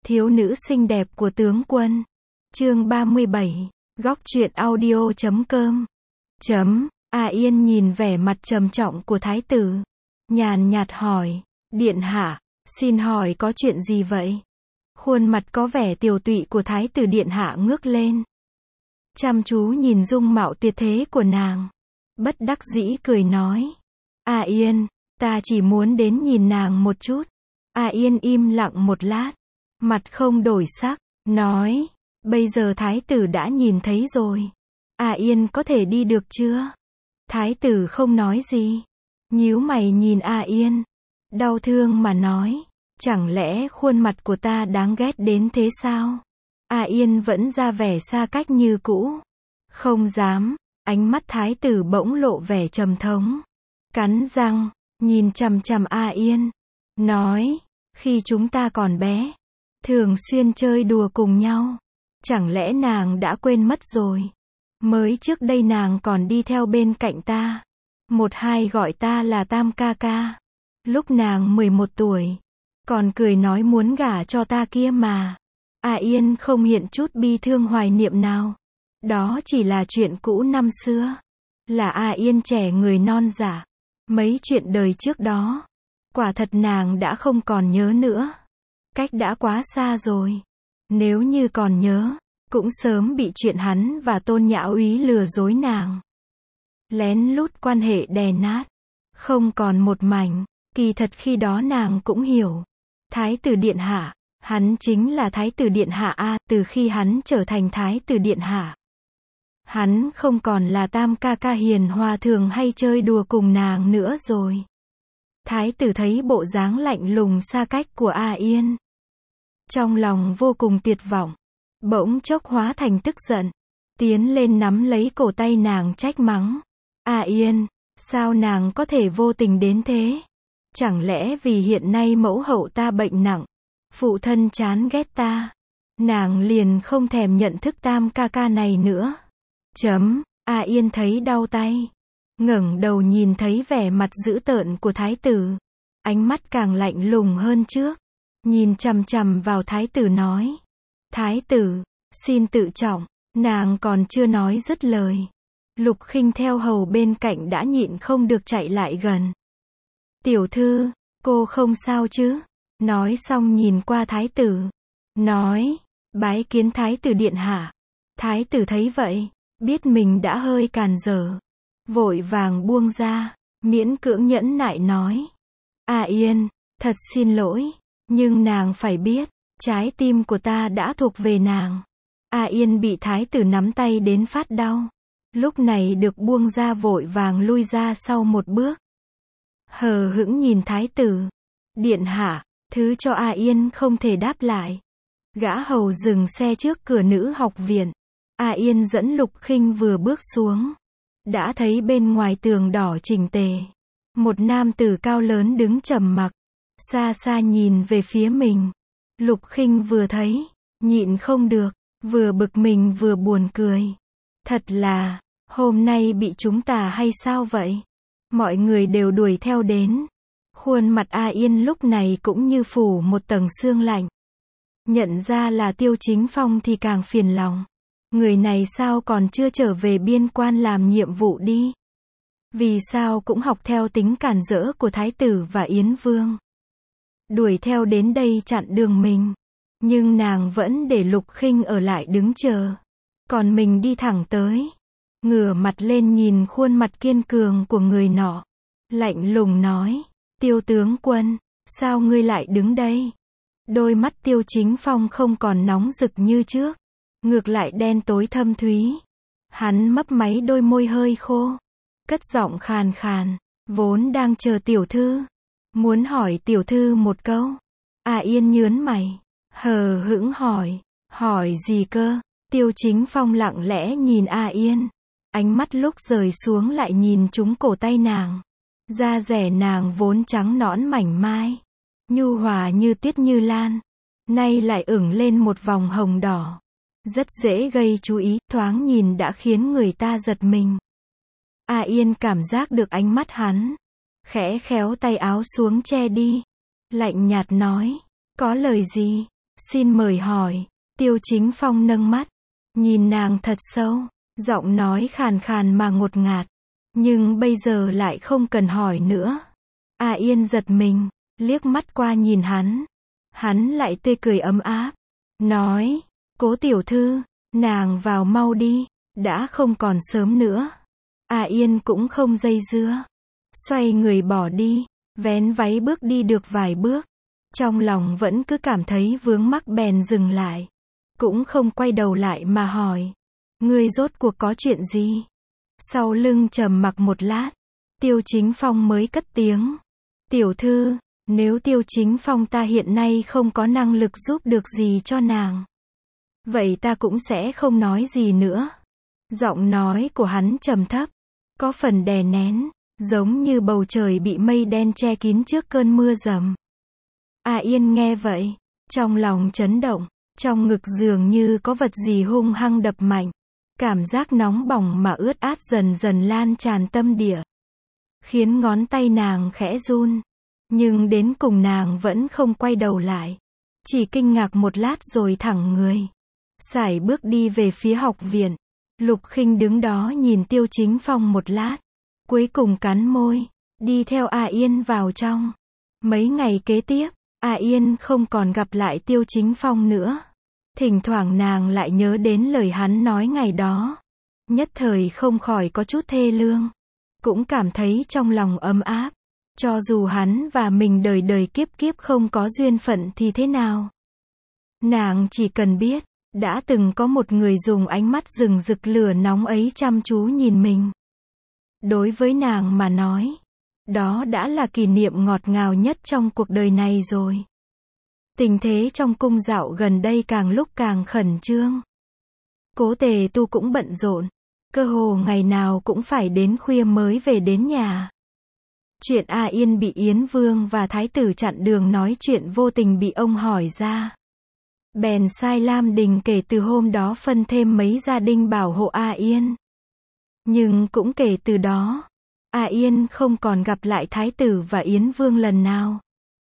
Thiếu nữ xinh đẹp của tướng quân. Chương 37. Góc truyện audio.com. A Yên nhìn vẻ mặt trầm trọng của thái tử, nhàn nhạt hỏi, điện hạ, xin hỏi có chuyện gì vậy? Khuôn mặt có vẻ tiều tụy của thái tử điện hạ ngước lên, chăm chú nhìn dung mạo tuyệt thế của nàng, bất đắc dĩ cười nói, A Yên, ta chỉ muốn đến nhìn nàng một chút. A Yên im lặng một lát, mặt không đổi sắc, nói, bây giờ thái tử đã nhìn thấy rồi. A Yên có thể đi được chưa? Thái tử không nói gì, nhíu mày nhìn A Yên, đau thương mà nói, chẳng lẽ khuôn mặt của ta đáng ghét đến thế sao? A Yên vẫn ra vẻ xa cách như cũ, không dám. Ánh mắt thái tử bỗng lộ vẻ trầm thống, cắn răng, nhìn chằm chằm A Yên, nói, khi chúng ta còn bé, thường xuyên chơi đùa cùng nhau, chẳng lẽ nàng đã quên mất rồi? Mới trước đây nàng còn đi theo bên cạnh ta, một hai gọi ta là Tam ca ca. Lúc nàng 11 tuổi, còn cười nói muốn gả cho ta kia mà. A Yên không hiện chút bi thương hoài niệm nào. Đó chỉ là chuyện cũ năm xưa. Là A Yên trẻ người non dạ. Mấy chuyện đời trước đó, quả thật nàng đã không còn nhớ nữa. Cách đã quá xa rồi. Nếu như còn nhớ, cũng sớm bị chuyện hắn và Tôn Nhã Úy lừa dối nàng, lén lút quan hệ đè nát, không còn một mảnh. Kỳ thật khi đó nàng cũng hiểu, thái tử điện hạ, hắn chính là thái tử điện hạ a. Từ khi hắn trở thành thái tử điện hạ, hắn không còn là Tam ca ca hiền hòa thường hay chơi đùa cùng nàng nữa rồi. Thái tử thấy bộ dáng lạnh lùng xa cách của A Yên, trong lòng vô cùng tuyệt vọng, bỗng chốc hóa thành tức giận, tiến lên nắm lấy cổ tay nàng trách mắng, A Yên, sao nàng có thể vô tình đến thế? Chẳng lẽ vì hiện nay mẫu hậu ta bệnh nặng, phụ thân chán ghét ta, nàng liền không thèm nhận thức Tam ca ca này nữa? A Yên thấy đau tay, ngẩng đầu nhìn thấy vẻ mặt dữ tợn của thái tử, ánh mắt càng lạnh lùng hơn trước, nhìn chằm chằm vào thái tử nói, thái tử, xin tự trọng. Nàng còn chưa nói dứt lời, Lục Khinh theo hầu bên cạnh đã nhịn không được chạy lại gần. Tiểu thư, cô không sao chứ? Nói xong nhìn qua thái tử, nói, bái kiến thái tử điện hạ. Thái tử thấy vậy, biết mình đã hơi càn dở, vội vàng buông ra, miễn cưỡng nhẫn nại nói, A Yên, thật xin lỗi, nhưng nàng phải biết, trái tim của ta đã thuộc về nàng. A Yên bị thái tử nắm tay đến phát đau, lúc này được buông ra vội vàng lui ra sau một bước, hờ hững nhìn thái tử. Điện hạ, thứ cho A Yên không thể đáp lại. Gã hầu dừng xe trước cửa nữ học viện. A Yên dẫn Lục Khinh vừa bước xuống, đã thấy bên ngoài tường đỏ chỉnh tề, một nam tử cao lớn đứng trầm mặc, xa xa nhìn về phía mình. Lục Khinh vừa thấy, nhịn không được, vừa bực mình vừa buồn cười. Thật là, hôm nay bị chúng ta hay sao vậy? Mọi người đều đuổi theo đến. Khuôn mặt A Yên lúc này cũng như phủ một tầng sương lạnh. Nhận ra là Tiêu Chính Phong thì càng phiền lòng. Người này sao còn chưa trở về biên quan làm nhiệm vụ đi? Vì sao cũng học theo tính cản rỡ của thái tử và Yến Vương? Đuổi theo đến đây chặn đường mình. Nhưng nàng vẫn để Lục Khinh ở lại đứng chờ. Còn mình đi thẳng tới. Ngửa mặt lên nhìn khuôn mặt kiên cường của người nọ. Lạnh lùng nói, Tiêu tướng quân, sao ngươi lại đứng đây? Đôi mắt Tiêu Chính Phong không còn nóng rực như trước, ngược lại đen tối thâm thúy. Hắn mấp máy đôi môi hơi khô, cất giọng khàn khàn, vốn đang chờ tiểu thư, muốn hỏi tiểu thư một câu. A Yên nhớn mày, hờ hững hỏi gì cơ? Tiêu Chính Phong lặng lẽ nhìn A Yên, ánh mắt lúc rời xuống lại nhìn trúng cổ tay nàng. Da dẻ nàng vốn trắng nõn mảnh mai, nhu hòa như tiết như lan, nay lại ửng lên một vòng hồng đỏ, rất dễ gây chú ý, thoáng nhìn đã khiến người ta giật mình. A Yên cảm giác được ánh mắt hắn, khẽ khéo tay áo xuống che đi, lạnh nhạt nói, có lời gì? Xin mời hỏi. Tiêu Chính Phong nâng mắt, nhìn nàng thật sâu, giọng nói khàn khàn mà ngột ngạt. Nhưng bây giờ lại không cần hỏi nữa. A Yên giật mình, liếc mắt qua nhìn hắn. Hắn lại tươi cười ấm áp, nói, Cố tiểu thư, nàng vào mau đi, đã không còn sớm nữa. A Yên cũng không dây dưa, xoay người bỏ đi, vén váy bước đi được vài bước. Trong lòng vẫn cứ cảm thấy vướng mắc bèn dừng lại. Cũng không quay đầu lại mà hỏi, ngươi rốt cuộc có chuyện gì? Sau lưng trầm mặc một lát, Tiêu Chính Phong mới cất tiếng, tiểu thư, nếu Tiêu Chính Phong ta hiện nay không có năng lực giúp được gì cho nàng, vậy ta cũng sẽ không nói gì nữa. Giọng nói của hắn trầm thấp, có phần đè nén, giống như bầu trời bị mây đen che kín trước cơn mưa dầm. A Yên nghe vậy, trong lòng chấn động, trong ngực dường như có vật gì hung hăng đập mạnh. Cảm giác nóng bỏng mà ướt át dần dần lan tràn tâm địa, khiến ngón tay nàng khẽ run. Nhưng đến cùng nàng vẫn không quay đầu lại, chỉ kinh ngạc một lát rồi thẳng người, sải bước đi về phía học viện. Lục Khinh đứng đó nhìn Tiêu Chính Phong một lát, cuối cùng cắn môi, đi theo A Yên vào trong. Mấy ngày kế tiếp, A Yên không còn gặp lại Tiêu Chính Phong nữa. Thỉnh thoảng nàng lại nhớ đến lời hắn nói ngày đó, nhất thời không khỏi có chút thê lương, cũng cảm thấy trong lòng ấm áp. Cho dù hắn và mình đời đời kiếp kiếp không có duyên phận thì thế nào, nàng chỉ cần biết, đã từng có một người dùng ánh mắt rừng rực lửa nóng ấy chăm chú nhìn mình. Đối với nàng mà nói, đó đã là kỷ niệm ngọt ngào nhất trong cuộc đời này rồi. Tình thế trong cung dạo gần đây càng lúc càng khẩn trương. Cố Tề Tu cũng bận rộn, cơ hồ ngày nào cũng phải đến khuya mới về đến nhà. Chuyện A Yên bị Yến Vương và Thái tử chặn đường nói chuyện vô tình bị ông hỏi ra. Bèn sai Lam Đình kể từ hôm đó phân thêm mấy gia đình bảo hộ A Yên. Nhưng cũng kể từ đó, A Yên không còn gặp lại Thái tử và Yến Vương lần nào.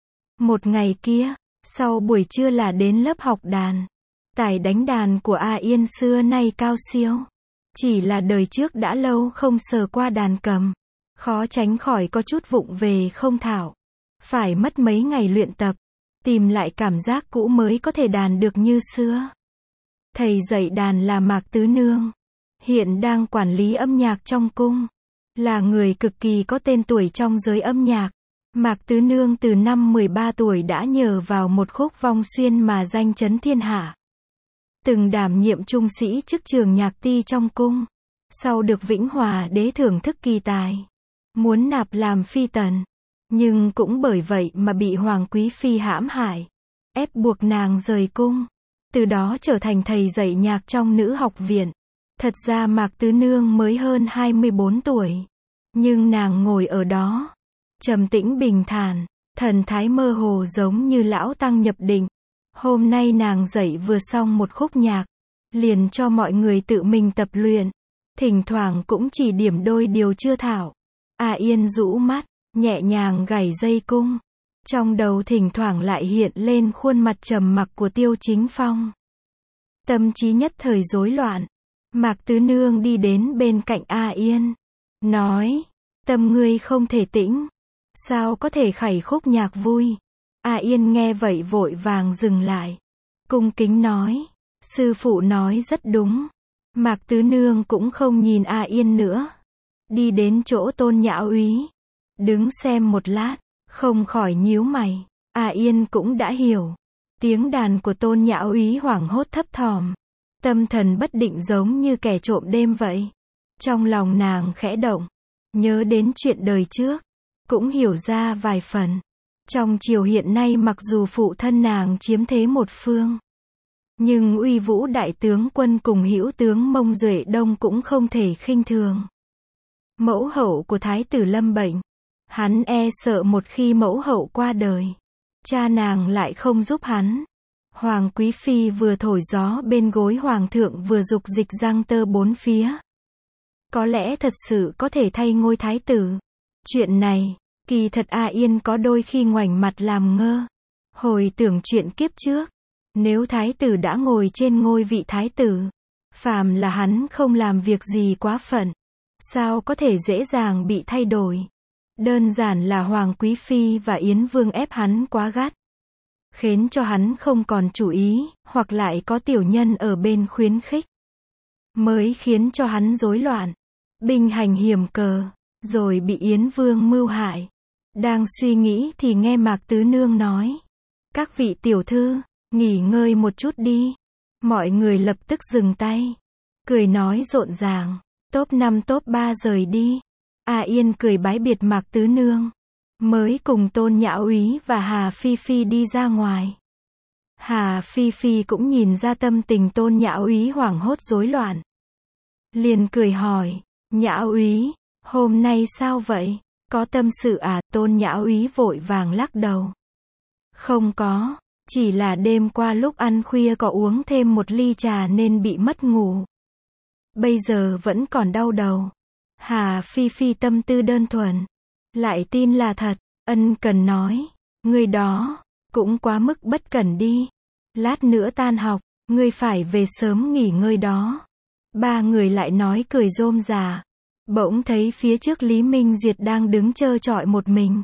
Một ngày kia, sau buổi trưa là đến lớp học đàn. Tài đánh đàn của A Yên xưa nay cao siêu. Chỉ là đời trước đã lâu không sờ qua đàn cầm, khó tránh khỏi có chút vụng về không thạo. Phải mất mấy ngày luyện tập, tìm lại cảm giác cũ mới có thể đàn được như xưa. Thầy dạy đàn là Mạc Tứ Nương, hiện đang quản lý âm nhạc trong cung, là người cực kỳ có tên tuổi trong giới âm nhạc. Mạc Tứ Nương từ năm 13 tuổi đã nhờ vào một khúc Vong Xuyên mà danh chấn thiên hạ. Từng đảm nhiệm trung sĩ chức trường nhạc ti trong cung. Sau được Vĩnh Hòa đế thưởng thức kỳ tài, muốn nạp làm phi tần. Nhưng cũng bởi vậy mà bị Hoàng Quý Phi hãm hại, ép buộc nàng rời cung. Từ đó trở thành thầy dạy nhạc trong nữ học viện. Thật ra Mạc Tứ Nương mới hơn 24 tuổi. Nhưng nàng ngồi ở đó, trầm tĩnh bình thản, thần thái mơ hồ giống như lão tăng nhập định. Hôm nay nàng dạy vừa xong một khúc nhạc, liền cho mọi người tự mình tập luyện. Thỉnh thoảng cũng chỉ điểm đôi điều chưa thạo. A Yên rũ mắt, nhẹ nhàng gảy dây cung. Trong đầu thỉnh thoảng lại hiện lên khuôn mặt trầm mặc của Tiêu Chính Phong. Tâm trí nhất thời rối loạn. Mạc Tứ Nương đi đến bên cạnh A Yên, nói, tâm ngươi không thể tĩnh, sao có thể khẩy khúc nhạc vui. A Yên nghe vậy vội vàng dừng lại, cung kính nói, sư phụ nói rất đúng. Mạc Tứ Nương cũng không nhìn A Yên nữa, đi đến chỗ Tôn Nhã Úy, đứng xem một lát, không khỏi nhíu mày. A Yên cũng đã hiểu, tiếng đàn của Tôn Nhã Úy hoảng hốt thấp thỏm, tâm thần bất định giống như kẻ trộm đêm vậy. Trong lòng nàng khẽ động, nhớ đến chuyện đời trước, cũng hiểu ra vài phần. Trong triều hiện nay mặc dù phụ thân nàng chiếm thế một phương, nhưng uy vũ đại tướng quân cùng hữu tướng Mông Duệ Đông cũng không thể khinh thường. Mẫu hậu của Thái tử lâm bệnh, hắn e sợ một khi mẫu hậu qua đời, cha nàng lại không giúp hắn. Hoàng Quý Phi vừa thổi gió bên gối Hoàng thượng vừa dục dịch giang tơ bốn phía. Có lẽ thật sự có thể thay ngôi Thái tử. Chuyện này, kỳ thật A Yên có đôi khi ngoảnh mặt làm ngơ. Hồi tưởng chuyện kiếp trước, Nếu thái tử đã ngồi trên ngôi vị thái tử, phàm là hắn không làm việc gì quá phận, sao có thể dễ dàng bị thay đổi. Đơn giản là Hoàng Quý Phi và Yến Vương ép hắn quá gắt, khiến cho hắn không còn chủ ý, hoặc lại có tiểu nhân ở bên khuyến khích, mới khiến cho hắn rối loạn, binh hành hiểm cờ, rồi bị Yến Vương mưu hại. Đang suy nghĩ thì nghe Mạc Tứ Nương nói, các vị tiểu thư, nghỉ ngơi một chút đi. Mọi người lập tức dừng tay, cười nói rộn ràng, top 5 top 3 rời đi. A Yên cười bái biệt Mạc Tứ Nương, mới cùng Tôn Nhã Úy và Hà Phi Phi đi ra ngoài. Hà Phi Phi cũng nhìn ra tâm tình Tôn Nhã Úy hoảng hốt rối loạn, liền cười hỏi, Nhã Úy, hôm nay sao vậy? Có tâm sự à? Tôn Nhã Úy vội vàng lắc đầu. Không có, chỉ là đêm qua lúc ăn khuya có uống thêm một ly trà nên bị mất ngủ. Bây giờ vẫn còn đau đầu. Hà Phi Phi tâm tư đơn thuần, lại tin là thật, ân cần nói, người đó, cũng quá mức bất cẩn đi. Lát nữa tan học, ngươi phải về sớm nghỉ ngơi đó. Ba người lại nói cười rôm rả. Bỗng thấy phía trước Lý Minh Duyệt đang đứng trơ trọi một mình.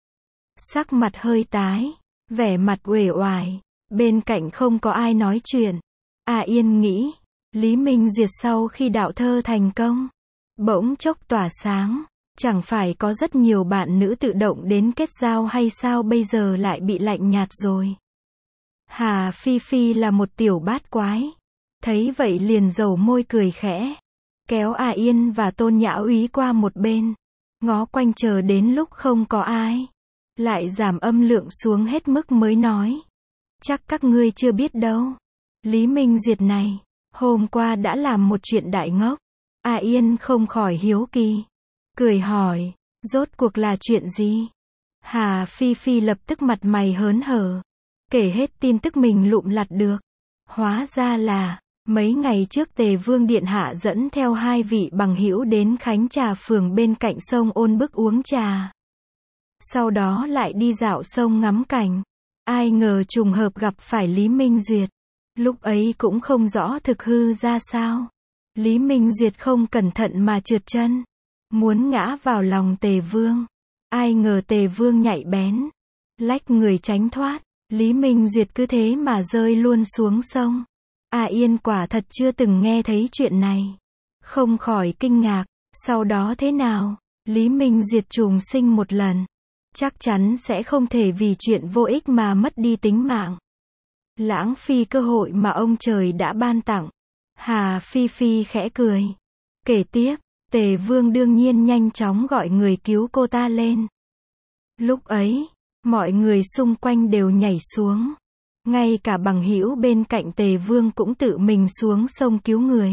Sắc mặt hơi tái, vẻ mặt uể oải, bên cạnh không có ai nói chuyện. A Yên nghĩ, Lý Minh Duyệt sau khi đạo thơ thành công, bỗng chốc tỏa sáng, chẳng phải có rất nhiều bạn nữ tự động đến kết giao hay sao bây giờ lại bị lạnh nhạt rồi. Hà Phi Phi là một tiểu bát quái, thấy vậy liền dầu môi cười khẽ, kéo A Yên và Tôn Nhã Úy qua một bên, ngó quanh chờ đến lúc không có ai, lại giảm âm lượng xuống hết mức mới nói, chắc các ngươi chưa biết đâu, Lý Minh Duyệt này, hôm qua đã làm một chuyện đại ngốc. A Yên không khỏi hiếu kỳ, cười hỏi, rốt cuộc là chuyện gì? Hà Phi Phi lập tức mặt mày hớn hở, kể hết tin tức mình lụm lặt được. Hóa ra là, mấy ngày trước Tề Vương Điện Hạ dẫn theo 2 vị bằng hữu đến Khánh Trà phường bên cạnh sông Ôn Bức uống trà. Sau đó lại đi dạo sông ngắm cảnh. Ai ngờ trùng hợp gặp phải Lý Minh Duyệt. Lúc ấy cũng không rõ thực hư ra sao. Lý Minh Duyệt không cẩn thận mà trượt chân, muốn ngã vào lòng Tề Vương. Ai ngờ Tề Vương nhạy bén, lách người tránh thoát. Lý Minh Duyệt cứ thế mà rơi luôn xuống sông. A Yên quả thật chưa từng nghe thấy chuyện này, không khỏi kinh ngạc. Sau đó thế nào? Lý Minh Duyệt trùng sinh một lần, chắc chắn sẽ không thể vì chuyện vô ích mà mất đi tính mạng, lãng phí cơ hội mà ông trời đã ban tặng. Hà Phi Phi khẽ cười, kể tiếp, Tề Vương đương nhiên nhanh chóng gọi người cứu cô ta lên. Lúc ấy, mọi người xung quanh đều nhảy xuống, ngay cả bằng hữu bên cạnh Tề Vương cũng tự mình xuống sông cứu người.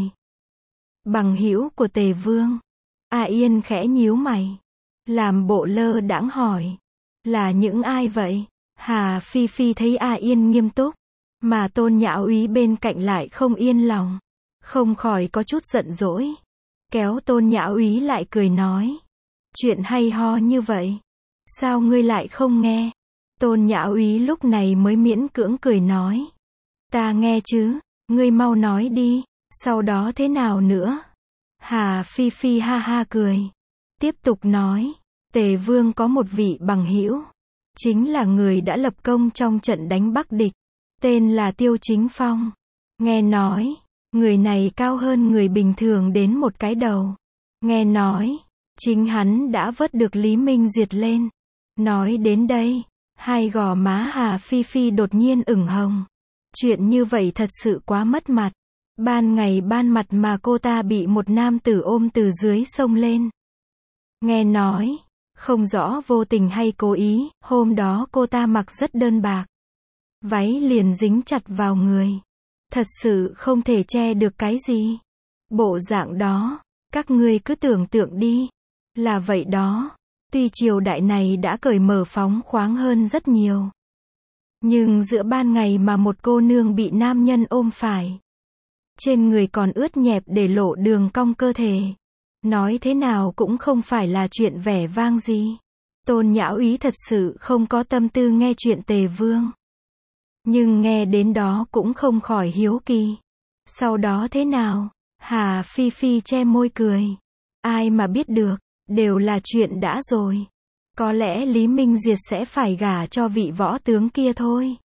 Bằng hữu của Tề Vương? A Yên khẽ nhíu mày, làm bộ lơ đãng hỏi, là những ai vậy? Hà Phi Phi thấy A Yên nghiêm túc, mà Tôn Nhã Úy bên cạnh lại không yên lòng, không khỏi có chút giận dỗi, kéo Tôn Nhã Úy lại cười nói, chuyện hay ho như vậy, sao ngươi lại không nghe? Tôn Nhã Úy lúc này mới miễn cưỡng cười nói, ta nghe chứ, ngươi mau nói đi, sau đó thế nào nữa? Hà Phi Phi ha ha cười, tiếp tục nói, Tề Vương có một vị bằng hữu, chính là người đã lập công trong trận đánh Bắc địch, tên là Tiêu Chính Phong. Nghe nói, người này cao hơn người bình thường đến một cái đầu. Nghe nói, chính hắn đã vớt được Lý Minh Duyệt lên. Nói đến đây, hai gò má Hà Phi Phi đột nhiên ửng hồng. Chuyện như vậy thật sự quá mất mặt. Ban ngày ban mặt mà cô ta bị một nam tử ôm từ dưới sông lên. Nghe nói, không rõ vô tình hay cố ý, hôm đó cô ta mặc rất đơn bạc, váy liền dính chặt vào người, thật sự không thể che được cái gì. Bộ dạng đó, các ngươi cứ tưởng tượng đi, là vậy đó. Tuy triều đại này đã cởi mở phóng khoáng hơn rất nhiều, nhưng giữa ban ngày mà một cô nương bị nam nhân ôm phải, trên người còn ướt nhẹp để lộ đường cong cơ thể, nói thế nào cũng không phải là chuyện vẻ vang gì. Tôn Nhã Úy thật sự không có tâm tư nghe chuyện Tề Vương. Nhưng nghe đến đó cũng không khỏi hiếu kỳ. Sau đó thế nào? Hà Phi Phi che môi cười. Ai mà biết được, đều là chuyện đã rồi. Có lẽ Lý Minh Duyệt sẽ phải gả cho vị võ tướng kia thôi.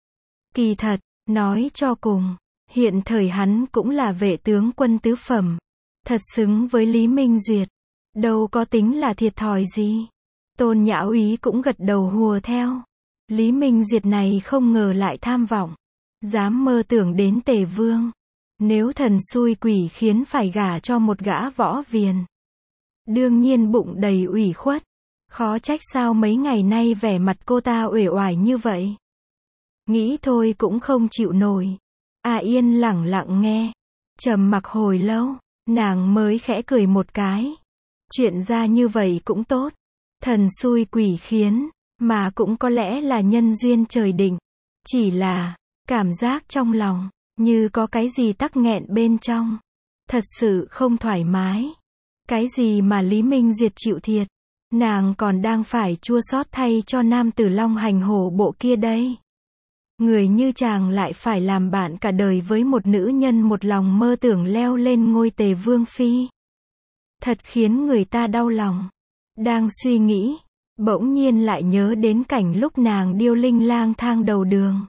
Kỳ thật, nói cho cùng, hiện thời hắn cũng là vệ tướng quân tứ phẩm. Thật xứng với Lý Minh Duyệt. Đâu có tính là thiệt thòi gì. Tôn Nhã Úy cũng gật đầu hùa theo. Lý Minh Duyệt này không ngờ lại tham vọng. Dám mơ tưởng đến Tề Vương. Nếu thần xui quỷ khiến phải gả cho một gã võ viền. Đương nhiên bụng đầy ủy khuất. Khó trách sao mấy ngày nay vẻ mặt cô ta uể oải như vậy. Nghĩ thôi cũng không chịu nổi. Yên lẳng lặng nghe. Trầm mặc hồi lâu, nàng mới khẽ cười một cái. Chuyện ra như vậy cũng tốt. Thần xui quỷ khiến, mà cũng có lẽ là nhân duyên trời định. Chỉ là, cảm giác trong lòng, như có cái gì tắc nghẹn bên trong. Thật sự không thoải mái. Cái gì mà Lý Minh Duyệt chịu thiệt. Nàng còn đang phải chua xót thay cho nam tử long hành hổ bộ kia đây. Người như chàng lại phải làm bạn cả đời với một nữ nhân một lòng mơ tưởng leo lên ngôi Tề Vương phi. Thật khiến người ta đau lòng. Đang suy nghĩ, bỗng nhiên lại nhớ đến cảnh lúc nàng điêu linh lang thang đầu đường.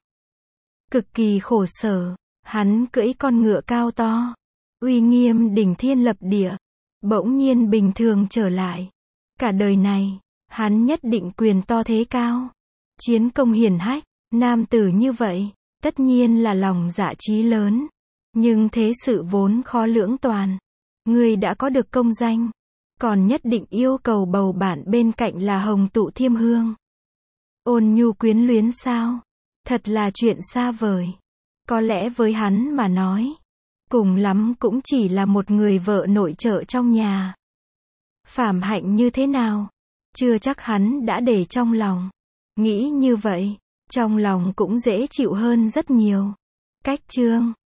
Cực kỳ khổ sở, hắn cưỡi con ngựa cao to, uy nghiêm đỉnh thiên lập địa, bỗng nhiên bình thường trở lại. Cả đời này, hắn nhất định quyền to thế cao, chiến công hiển hách, nam tử như vậy, tất nhiên là lòng dạ chí lớn. Nhưng thế sự vốn khó lưỡng toàn. Người đã có được công danh, còn nhất định yêu cầu bầu bạn bên cạnh là hồng tụ thiêm hương. Ôn nhu quyến luyến sao? Thật là chuyện xa vời. Có lẽ với hắn mà nói, cùng lắm cũng chỉ là một người vợ nội trợ trong nhà. Phàm hạnh như thế nào? Chưa chắc hắn đã để trong lòng. Nghĩ như vậy, trong lòng cũng dễ chịu hơn rất nhiều. Cách chương